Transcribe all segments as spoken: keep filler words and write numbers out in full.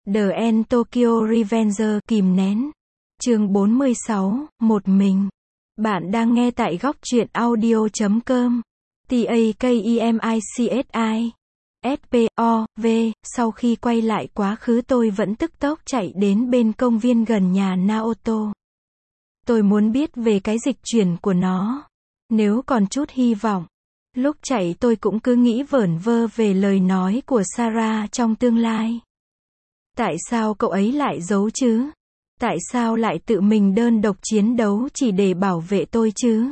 The End Tokyo Revenger kìm nén. Chương bốn mươi sáu, một mình. Bạn đang nghe tại góc truyện audio chấm com. T A K I M I C S I. S P O V. Sau khi quay lại quá khứ tôi vẫn tức tốc chạy đến bên công viên gần nhà Naoto. Tôi muốn biết về cái dịch chuyển của nó. Nếu còn chút hy vọng. Lúc chạy tôi cũng cứ nghĩ vẩn vơ về lời nói của Sarah trong tương lai. Tại sao cậu ấy lại giấu chứ? Tại sao lại tự mình đơn độc chiến đấu chỉ để bảo vệ tôi chứ?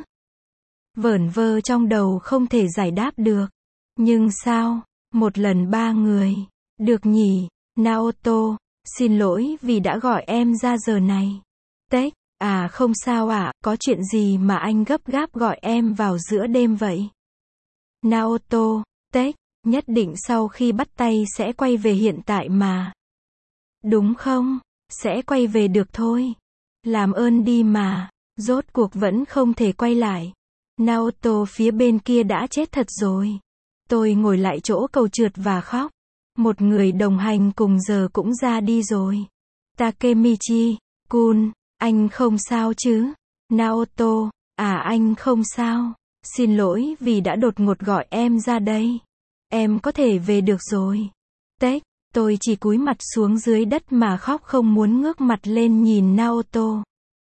Vẩn vơ trong đầu không thể giải đáp được. Nhưng sao? Một lần ba người. Được nhỉ? Naoto, xin lỗi vì đã gọi em ra giờ này. Tech, à không sao ạ, à, có chuyện gì mà anh gấp gáp gọi em vào giữa đêm vậy? Naoto, Tech, nhất định sau khi bắt tay sẽ quay về hiện tại mà. Đúng không? Sẽ quay về được thôi. Làm ơn đi mà. Rốt cuộc vẫn không thể quay lại. Naoto phía bên kia đã chết thật rồi. Tôi ngồi lại chỗ cầu trượt và khóc. Một người đồng hành cùng giờ cũng ra đi rồi. Takemichi, Kun, anh không sao chứ? Naoto, à anh không sao. Xin lỗi vì đã đột ngột gọi em ra đây. Em có thể về được rồi. Tech, tôi chỉ cúi mặt xuống dưới đất mà khóc không muốn ngước mặt lên nhìn Naoto.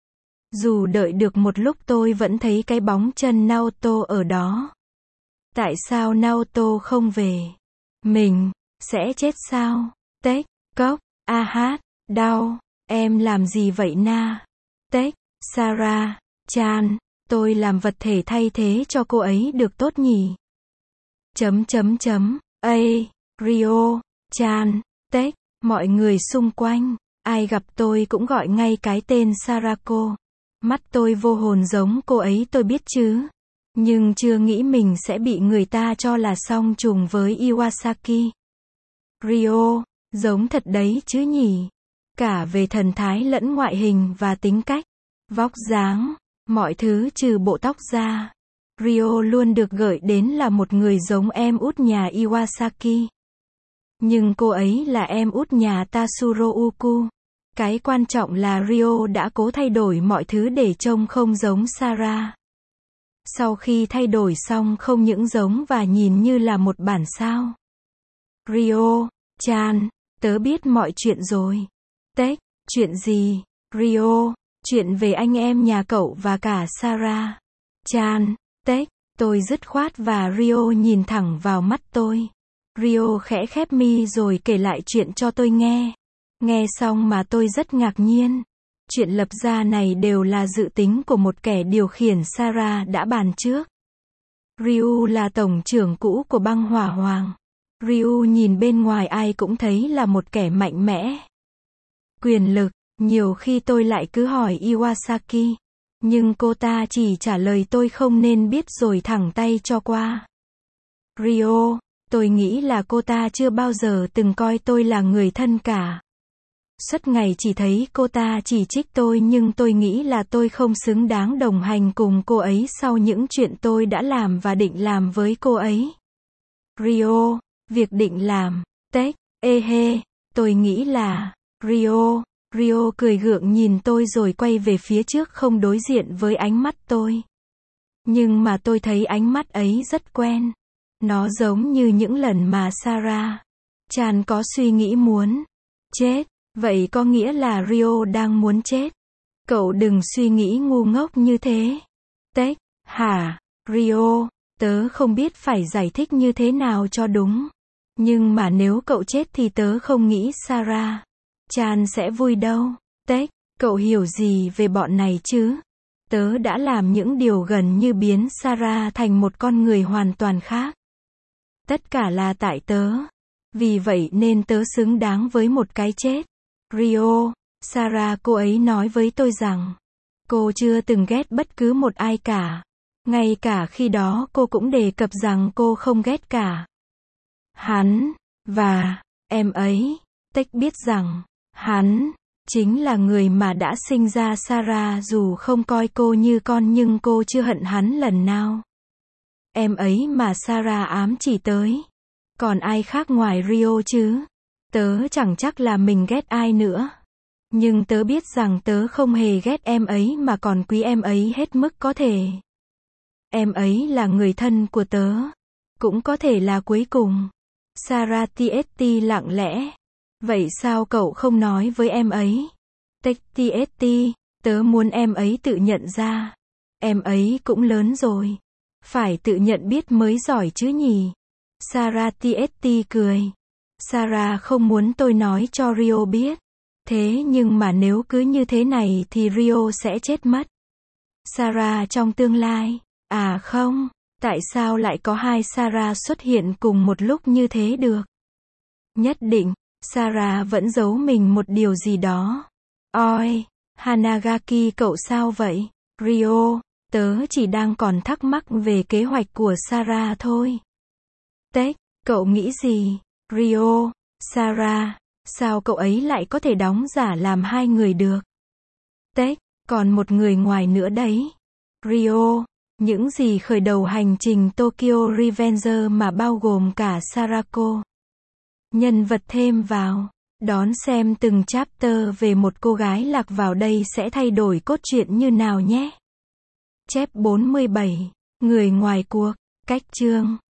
Dù đợi được một lúc tôi vẫn thấy cái bóng chân Naoto ở đó. Tại sao Naoto không về? Mình, sẽ chết sao? Tech, cốc, a hát, đau, em làm gì vậy na? Tech, Sarah, Chan, tôi làm vật thể thay thế cho cô ấy được tốt nhỉ? Chấm chấm chấm, a, Rio, Chan, Tech, mọi người xung quanh, ai gặp tôi cũng gọi ngay cái tên Sarako. Mắt tôi vô hồn giống cô ấy tôi biết chứ. Nhưng chưa nghĩ mình sẽ bị người ta cho là song trùng với Iwasaki. Rio, giống thật đấy chứ nhỉ? Cả về thần thái lẫn ngoại hình và tính cách, vóc dáng, mọi thứ trừ bộ tóc ra. Rio luôn được gợi đến là một người giống em út nhà Iwasaki. Nhưng cô ấy là em út nhà Tatsuro Uku. Cái quan trọng là Rio đã cố thay đổi mọi thứ để trông không giống Sarah. Sau khi thay đổi xong không những giống và nhìn như là một bản sao. Rio, Chan, tớ biết mọi chuyện rồi. Tech, chuyện gì? Rio, chuyện về anh em nhà cậu và cả Sarah. Chan, Tech, tôi dứt khoát và Rio nhìn thẳng vào mắt tôi. Rio khẽ khép mi rồi kể lại chuyện cho tôi nghe. Nghe xong mà tôi rất ngạc nhiên. Chuyện lập ra này đều là dự tính của một kẻ điều khiển Sarah đã bàn trước. Ryu là tổng trưởng cũ của băng hỏa hoàng. Ryu nhìn bên ngoài ai cũng thấy là một kẻ mạnh mẽ. Quyền lực, nhiều khi tôi lại cứ hỏi Iwasaki. Nhưng cô ta chỉ trả lời tôi không nên biết rồi thẳng tay cho qua. Ryo, tôi nghĩ là cô ta chưa bao giờ từng coi tôi là người thân cả. Suốt ngày chỉ thấy cô ta chỉ trích tôi nhưng tôi nghĩ là tôi không xứng đáng đồng hành cùng cô ấy sau những chuyện tôi đã làm và định làm với cô ấy. Rio, việc định làm, Tech, ê hê, tôi nghĩ là, Rio, Rio cười gượng nhìn tôi rồi quay về phía trước không đối diện với ánh mắt tôi. Nhưng mà tôi thấy ánh mắt ấy rất quen. Nó giống như những lần mà Sarah, Chan có suy nghĩ muốn chết. Vậy có nghĩa là Rio đang muốn chết. Cậu đừng suy nghĩ ngu ngốc như thế. Tech, hả? Rio, tớ không biết phải giải thích như thế nào cho đúng. Nhưng mà nếu cậu chết thì tớ không nghĩ Sarah, Chan sẽ vui đâu. Tech, cậu hiểu gì về bọn này chứ? Tớ đã làm những điều gần như biến Sarah thành một con người hoàn toàn khác. Tất cả là tại tớ. Vì vậy nên tớ xứng đáng với một cái chết. Rio, Sarah cô ấy nói với tôi rằng, cô chưa từng ghét bất cứ một ai cả. Ngay cả khi đó cô cũng đề cập rằng cô không ghét cả hắn, và, em ấy, Tech biết rằng, hắn, chính là người mà đã sinh ra Sarah dù không coi cô như con nhưng cô chưa hận hắn lần nào. Em ấy mà Sarah ám chỉ tới. Còn ai khác ngoài Rio chứ? Tớ chẳng chắc là mình ghét ai nữa. Nhưng tớ biết rằng tớ không hề ghét em ấy mà còn quý em ấy hết mức có thể. Em ấy là người thân của tớ. Cũng có thể là cuối cùng. Sarah tst lặng lẽ. Vậy sao cậu không nói với em ấy? tst, tớ muốn em ấy tự nhận ra. Em ấy cũng lớn rồi. Phải tự nhận biết mới giỏi chứ nhỉ? Sarah tst cười. Sarah không muốn tôi nói cho Rio biết. Thế nhưng mà nếu cứ như thế này thì Rio sẽ chết mất. Sarah trong tương lai. À không, tại sao lại có hai Sarah xuất hiện cùng một lúc như thế được? Nhất định, Sarah vẫn giấu mình một điều gì đó. Ôi, Hanagaki cậu sao vậy? Rio, tớ chỉ đang còn thắc mắc về kế hoạch của Sarah thôi. Tech, cậu nghĩ gì? Rio, Sarah, sao cậu ấy lại có thể đóng giả làm hai người được? Tech, còn một người ngoài nữa đấy. Rio, những gì khởi đầu hành trình Tokyo Revenger mà bao gồm cả Sarako. Nhân vật thêm vào. Đón xem từng chapter về một cô gái lạc vào đây sẽ thay đổi cốt truyện như nào nhé. Chép bốn mươi bảy. Người ngoài cuộc. Cách chương.